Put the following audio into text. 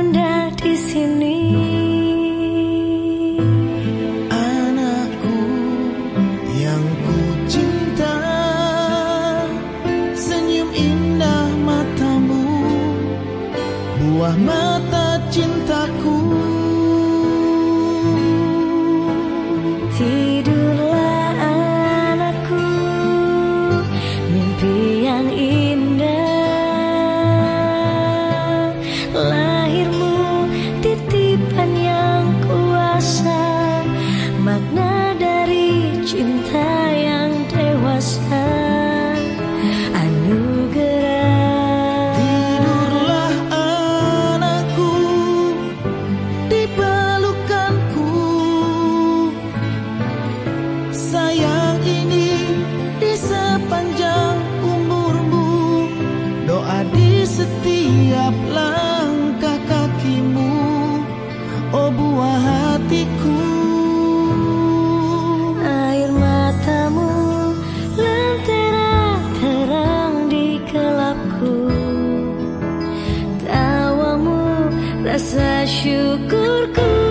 ada di sini. Anakku yang ku cinta, senyum indah matamu, buah mata cintaku. Tidurlah anakku, mimpi yang indah. Lahirmu titipan yang kuasa, makna dari cinta yang dewasa. Anugerah. Tidurlah anakku di pelukanku, sayang ini di sepanjang umurmu, doa di setiap langkah kakimu, oh buah hatiku. Air matamu lentera terang di gelapku, tawamu rasa syukurku.